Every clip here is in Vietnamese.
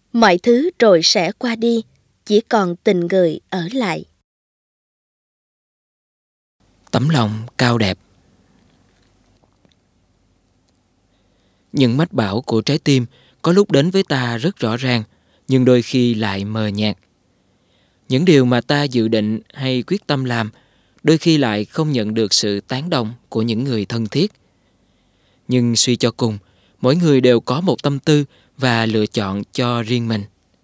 Mọi thứ rồi sẽ qua đi, chỉ còn tình người ở lại. Tấm lòng cao đẹp. Những mách bảo của trái tim có lúc đến với ta rất rõ ràng, nhưng đôi khi lại mờ nhạt. Những điều mà ta dự định hay quyết tâm làm, đôi khi lại không nhận được sự tán đồng của những người thân thiết. Nhưng suy cho cùng, mỗi người đều có một tâm tư và lựa chọn cho riêng mình.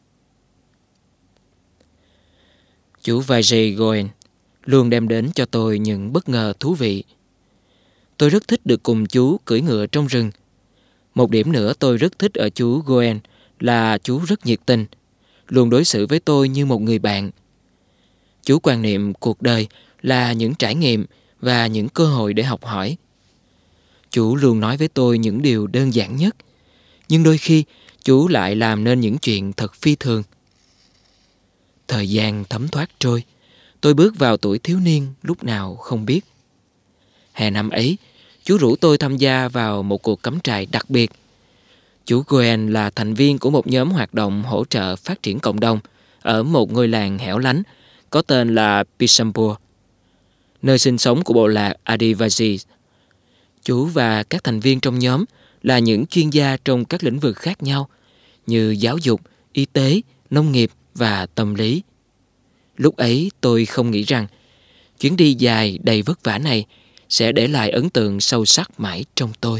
Chú Vijay Goel luôn đem đến cho tôi những bất ngờ thú vị. Tôi rất thích được cùng chú cưỡi ngựa trong rừng. Một điểm nữa tôi rất thích ở chú Goel là chú rất nhiệt tình, luôn đối xử với tôi như một người bạn. Chú quan niệm cuộc đời là những trải nghiệm và những cơ hội để học hỏi. Chú luôn nói với tôi những điều đơn giản nhất, nhưng đôi khi chú lại làm nên những chuyện thật phi thường. Thời gian thấm thoát trôi, tôi bước vào tuổi thiếu niên lúc nào không biết. Hè năm ấy, chú rủ tôi tham gia vào một cuộc cắm trại đặc biệt. Chú Goel là thành viên của một nhóm hoạt động hỗ trợ phát triển cộng đồng ở một ngôi làng hẻo lánh có tên là Pisambur, nơi sinh sống của bộ lạc Adivasi. Chú và các thành viên trong nhóm là những chuyên gia trong các lĩnh vực khác nhau như giáo dục, y tế, nông nghiệp và tâm lý. Lúc ấy tôi không nghĩ rằng chuyến đi dài đầy vất vả này sẽ để lại ấn tượng sâu sắc mãi trong tôi.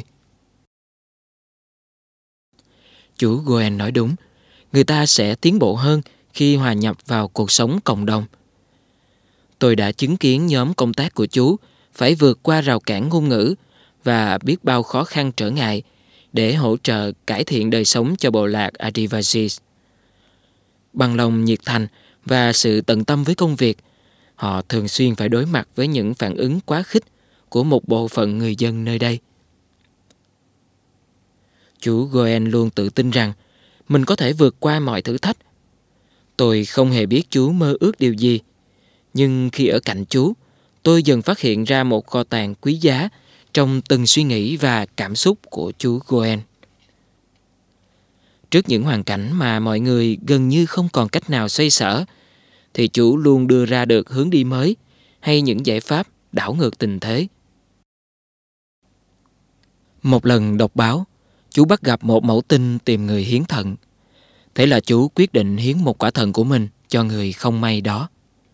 Chú Goel nói đúng, người ta sẽ tiến bộ hơn khi hòa nhập vào cuộc sống cộng đồng. Tôi đã chứng kiến nhóm công tác của chú phải vượt qua rào cản ngôn ngữ và biết bao khó khăn trở ngại để hỗ trợ cải thiện đời sống cho bộ lạc Adivasi. Bằng lòng nhiệt thành và sự tận tâm với công việc, họ thường xuyên phải đối mặt với những phản ứng quá khích của một bộ phận người dân nơi đây. Chú Goel luôn tự tin rằng mình có thể vượt qua mọi thử thách. Tôi không hề biết chú mơ ước điều gì, nhưng khi ở cạnh chú, tôi dần phát hiện ra một kho tàng quý giá trong từng suy nghĩ và cảm xúc của chú Goel. Trước những hoàn cảnh mà mọi người gần như không còn cách nào xoay sở, thì chú luôn đưa ra được hướng đi mới hay những giải pháp đảo ngược tình thế. Một lần đọc báo, chú bắt gặp một mẫu tin tìm người hiến thận. Thế là chú quyết định hiến một quả thận của mình cho người không may đó.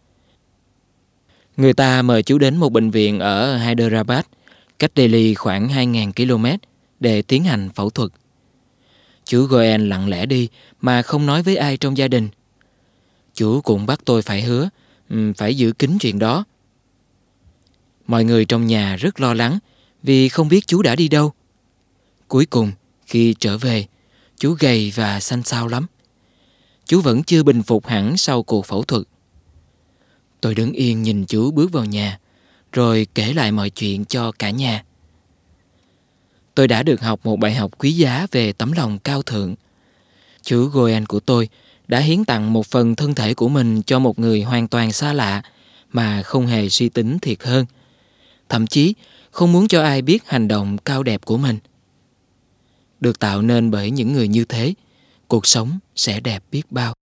Người ta mời chú đến một bệnh viện ở Hyderabad, cách Delhi khoảng 2.000 km để tiến hành phẫu thuật. Chú Goel lặng lẽ đi mà không nói với ai trong gia đình. Chú cũng bắt tôi phải hứa, phải giữ kín chuyện đó. Mọi người trong nhà rất lo lắng vì không biết chú đã đi đâu. Cuối cùng, khi trở về, chú gầy và xanh xao lắm. Chú vẫn chưa bình phục hẳn sau cuộc phẫu thuật. Tôi đứng yên nhìn chú bước vào nhà, rồi kể lại mọi chuyện cho cả nhà. Tôi đã được học một bài học quý giá về tấm lòng cao thượng. Chú Goel của tôi đã hiến tặng một phần thân thể của mình cho một người hoàn toàn xa lạ mà không hề suy tính thiệt hơn. Thậm chí không muốn cho ai biết hành động cao đẹp của mình. Được tạo nên bởi những người như thế, cuộc sống sẽ đẹp biết bao.